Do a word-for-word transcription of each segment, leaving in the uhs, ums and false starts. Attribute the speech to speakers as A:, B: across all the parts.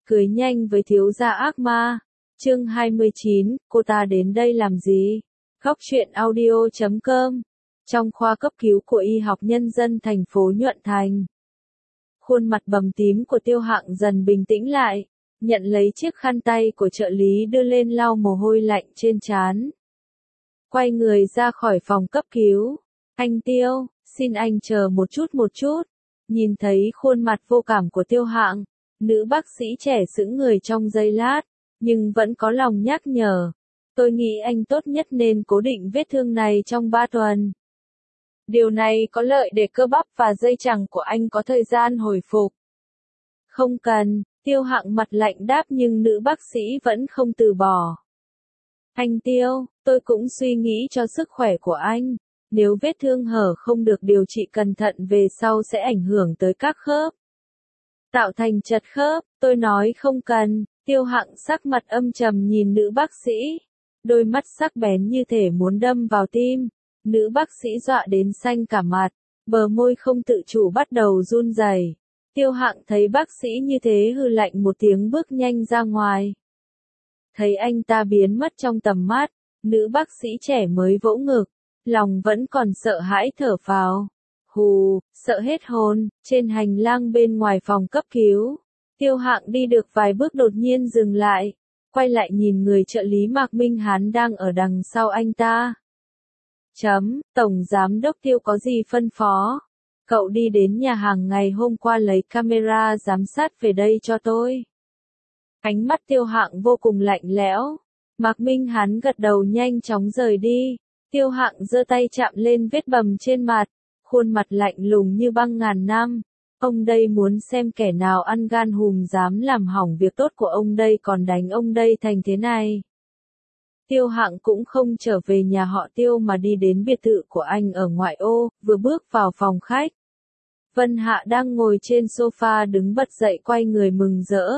A: Cưới nhanh với thiếu gia ác ma. Chương hai mươi chín, cô ta đến đây làm gì? Góc truyện audio chấm com. Trong khoa cấp cứu của Y học Nhân dân thành phố Nhuận Thành. Khuôn mặt bầm tím của Tiêu Hạng dần bình tĩnh lại, nhận lấy chiếc khăn tay của trợ lý đưa lên lau mồ hôi lạnh trên trán. Quay người ra khỏi phòng cấp cứu. Anh Tiêu, xin anh chờ một chút một chút. Nhìn thấy khuôn mặt vô cảm của Tiêu Hạng, nữ bác sĩ trẻ sững người trong giây lát, nhưng vẫn có lòng nhắc nhở. Tôi nghĩ anh tốt nhất nên cố định vết thương này trong ba tuần. Điều này có lợi để cơ bắp và dây chằng của anh có thời gian hồi phục. Không cần, Tiêu Hạng mặt lạnh đáp, nhưng nữ bác sĩ vẫn không từ bỏ. Anh Tiêu, tôi cũng suy nghĩ cho sức khỏe của anh. Nếu vết thương hở không được điều trị cẩn thận về sau sẽ ảnh hưởng tới các khớp, tạo thành chật khớp. Tôi nói không cần. Tiêu Hạng sắc mặt âm trầm nhìn nữ bác sĩ, đôi mắt sắc bén như thể muốn đâm vào tim. Nữ bác sĩ dọa đến xanh cả mặt, bờ môi không tự chủ bắt đầu run rẩy. Tiêu Hạng thấy bác sĩ như thế hừ lạnh một tiếng, bước nhanh ra ngoài. Thấy anh ta biến mất trong tầm mắt, nữ bác sĩ trẻ mới vỗ ngực, lòng vẫn còn sợ hãi thở phào. Hù, sợ hết hồn. Trên hành lang bên ngoài phòng cấp cứu, Tiêu Hạng đi được vài bước đột nhiên dừng lại, quay lại nhìn người trợ lý Mạc Minh Hán đang ở đằng sau anh ta. Chấm, Tổng Giám đốc Tiêu có gì phân phó? Cậu đi đến nhà hàng ngày hôm qua lấy camera giám sát về đây cho tôi. Ánh mắt Tiêu Hạng vô cùng lạnh lẽo. Mạc Minh Hán gật đầu nhanh chóng rời đi. Tiêu Hạng giơ tay chạm lên vết bầm trên mặt, khuôn mặt lạnh lùng như băng ngàn năm. Ông đây muốn xem kẻ nào ăn gan hùm dám làm hỏng việc tốt của ông đây, còn đánh ông đây thành thế này. Tiêu Hạng cũng không trở về nhà họ Tiêu mà đi đến biệt thự của anh ở ngoại ô. Vừa bước vào phòng khách, Vân Hạ đang ngồi trên sofa đứng bật dậy quay người mừng rỡ.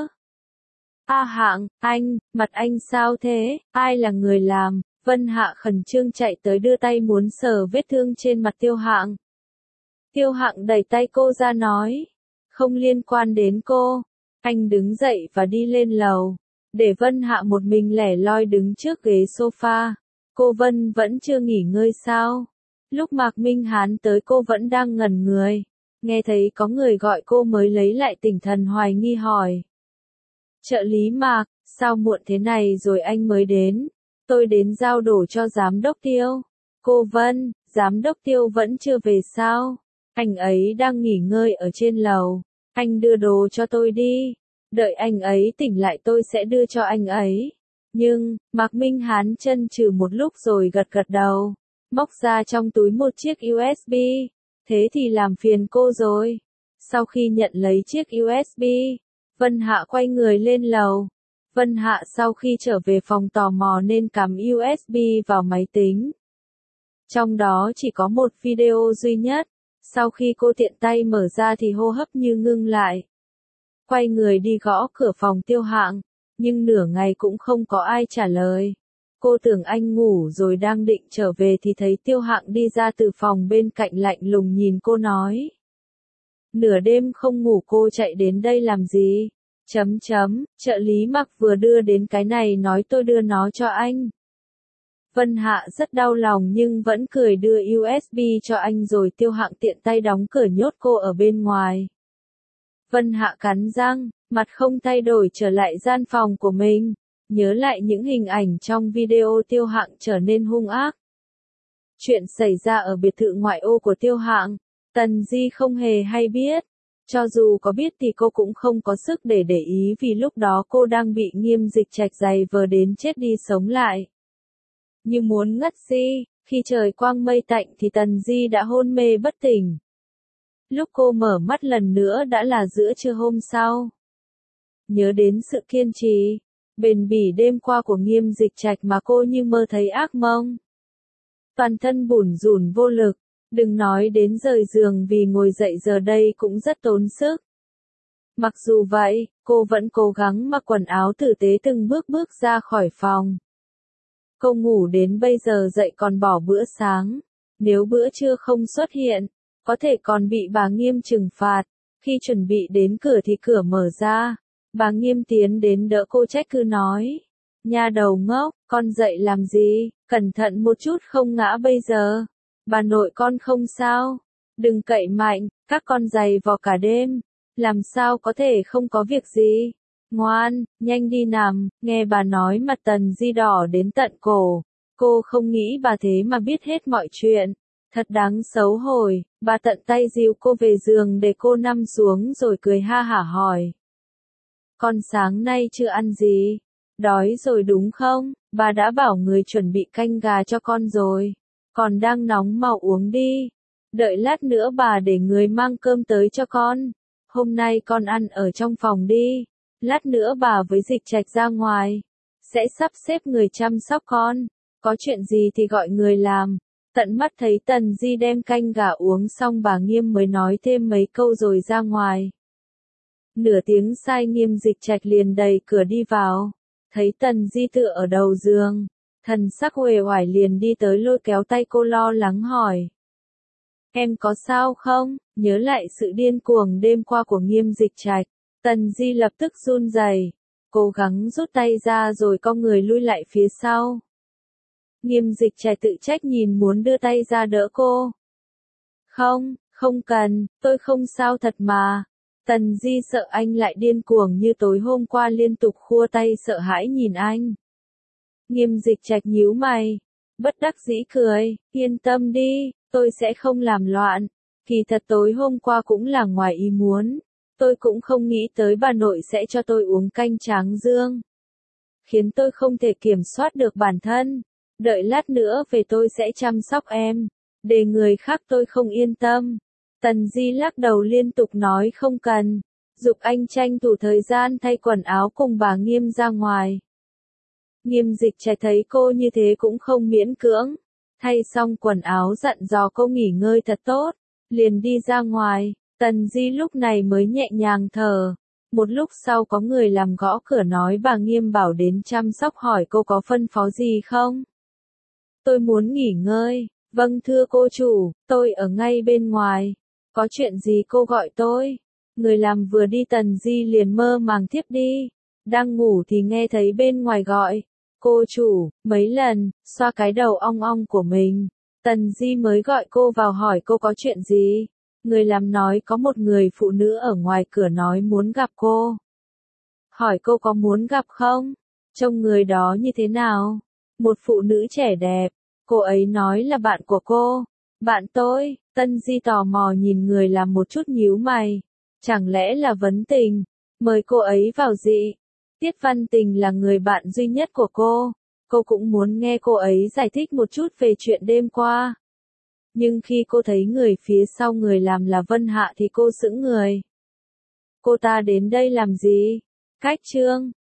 A: A Hạng, anh, mặt anh sao thế, ai là người làm? Vân Hạ khẩn trương chạy tới đưa tay muốn sờ vết thương trên mặt Tiêu Hạng. Tiêu Hạng đẩy tay cô ra nói, không liên quan đến cô. Anh đứng dậy và đi lên lầu, để Vân Hạ một mình lẻ loi đứng trước ghế sofa. Cô Vân vẫn chưa nghỉ ngơi sao? Lúc Mạc Minh Hán tới cô vẫn đang ngẩn người, nghe thấy có người gọi cô mới lấy lại tinh thần, hoài nghi hỏi. Trợ lý Mạc, sao muộn thế này rồi anh mới đến? Tôi đến giao đồ cho giám đốc Tiêu. Cô Vân, giám đốc Tiêu vẫn chưa về sao? Anh ấy đang nghỉ ngơi ở trên lầu. Anh đưa đồ cho tôi đi. Đợi anh ấy tỉnh lại tôi sẽ đưa cho anh ấy. Nhưng, Mạc Minh Hán chân trừ một lúc rồi gật gật đầu. Móc ra trong túi một chiếc u ét bê. Thế thì làm phiền cô rồi. Sau khi nhận lấy chiếc u ét bê, Vân Hạ quay người lên lầu. Vân Hạ sau khi trở về phòng tò mò nên cắm u ét bê vào máy tính. Trong đó chỉ có một video duy nhất. Sau khi cô tiện tay mở ra thì hô hấp như ngưng lại. Quay người đi gõ cửa phòng Tiêu Hạng, nhưng nửa ngày cũng không có ai trả lời. Cô tưởng anh ngủ rồi đang định trở về thì thấy Tiêu Hạng đi ra từ phòng bên cạnh, lạnh lùng nhìn cô nói. Nửa đêm không ngủ cô chạy đến đây làm gì? Chấm chấm, trợ lý Mạc vừa đưa đến cái này nói tôi đưa nó cho anh. Vân Hạ rất đau lòng nhưng vẫn cười đưa u ét bê cho anh rồi Tiêu Hạng tiện tay đóng cửa nhốt cô ở bên ngoài. Vân Hạ cắn răng, mặt không thay đổi trở lại gian phòng của mình, nhớ lại những hình ảnh trong video Tiêu Hạng trở nên hung ác. Chuyện xảy ra ở biệt thự ngoại ô của Tiêu Hạng, Tần Di không hề hay biết. Cho dù có biết thì cô cũng không có sức để để ý vì lúc đó cô đang bị Nghiêm Dịch Trạch giày vờ đến chết đi sống lại. Như muốn ngất đi, khi trời quang mây tạnh thì Tần Di đã hôn mê bất tỉnh. Lúc cô mở mắt lần nữa đã là giữa trưa hôm sau. Nhớ đến sự kiên trì, bền bỉ đêm qua của Nghiêm Dịch Trạch mà cô như mơ thấy ác mộng. Toàn thân bủn rủn vô lực, đừng nói đến rời giường vì ngồi dậy giờ đây cũng rất tốn sức. Mặc dù vậy, cô vẫn cố gắng mặc quần áo tử tế từng bước bước ra khỏi phòng. Cô ngủ đến bây giờ dậy còn bỏ bữa sáng. Nếu bữa trưa không xuất hiện, có thể còn bị bà Nghiêm trừng phạt. Khi chuẩn bị đến cửa thì cửa mở ra. Bà Nghiêm tiến đến đỡ cô trách cứ nói. Nha đầu ngốc, con dậy làm gì, cẩn thận một chút không ngã bây giờ. Bà nội con không sao. Đừng cậy mạnh, các con giày vò cả đêm. Làm sao có thể không có việc gì. Ngoan, nhanh đi nằm, nghe bà nói mặt Tần Di đỏ đến tận cổ. Cô không nghĩ bà thế mà biết hết mọi chuyện. Thật đáng xấu hổ, bà tận tay dìu cô về giường để cô nằm xuống rồi cười ha hả hỏi. Con sáng nay chưa ăn gì? Đói rồi đúng không? Bà đã bảo người chuẩn bị canh gà cho con rồi. Còn đang nóng mau uống đi. Đợi lát nữa bà để người mang cơm tới cho con. Hôm nay con ăn ở trong phòng đi. Lát nữa bà với Dịch Trạch ra ngoài. Sẽ sắp xếp người chăm sóc con. Có chuyện gì thì gọi người làm. Tận mắt thấy Tần Di đem canh gà uống xong bà Nghiêm mới nói thêm mấy câu rồi ra ngoài. Nửa tiếng sai Nghiêm Dịch Trạch liền đẩy cửa đi vào. Thấy Tần Di tựa ở đầu giường. Thần sắc uể oải liền đi tới lôi kéo tay cô lo lắng hỏi. Em có sao không? Nhớ lại sự điên cuồng đêm qua của Nghiêm Dịch Trạch. Tần Di lập tức run rẩy, cố gắng rút tay ra rồi cong người lui lại phía sau. Nghiêm Dịch Trạch tự trách nhìn muốn đưa tay ra đỡ cô. Không, không cần, tôi không sao thật mà. Tần Di sợ anh lại điên cuồng như tối hôm qua liên tục khua tay sợ hãi nhìn anh. Nghiêm Dịch Trạch nhíu mày, bất đắc dĩ cười, yên tâm đi, tôi sẽ không làm loạn. Kỳ thật tối hôm qua cũng là ngoài ý muốn. Tôi cũng không nghĩ tới bà nội sẽ cho tôi uống canh tráng dương. Khiến tôi không thể kiểm soát được bản thân. Đợi lát nữa về tôi sẽ chăm sóc em. Để người khác tôi không yên tâm. Tần Di lắc đầu liên tục nói không cần. Giục anh tranh thủ thời gian thay quần áo cùng bà Nghiêm ra ngoài. Nghiêm Dịch Trạch thấy cô như thế cũng không miễn cưỡng. Thay xong quần áo dặn dò cô nghỉ ngơi thật tốt. Liền đi ra ngoài. Tần Di lúc này mới nhẹ nhàng thở. Một lúc sau có người làm gõ cửa nói bà Nghiêm bảo đến chăm sóc hỏi cô có phân phó gì không? Tôi muốn nghỉ ngơi. Vâng thưa cô chủ, tôi ở ngay bên ngoài. Có chuyện gì cô gọi tôi? Người làm vừa đi Tần Di liền mơ màng thiếp đi. Đang ngủ thì nghe thấy bên ngoài gọi. Cô chủ, mấy lần, xoa cái đầu ong ong của mình. Tần Di mới gọi cô vào hỏi cô có chuyện gì. Người làm nói có một người phụ nữ ở ngoài cửa nói muốn gặp cô. Hỏi cô có muốn gặp không? Trông người đó như thế nào? Một phụ nữ trẻ đẹp. Cô ấy nói là bạn của cô. Bạn tôi. Tân Di tò mò nhìn người làm một chút nhíu mày. Chẳng lẽ là vấn tình? Mời cô ấy vào dị. Tiết Văn Tình là người bạn duy nhất của cô. Cô cũng muốn nghe cô ấy giải thích một chút về chuyện đêm qua. Nhưng khi cô thấy người phía sau người làm là Vân Hạ thì cô sững người. Cô ta đến đây làm gì? Cách trương,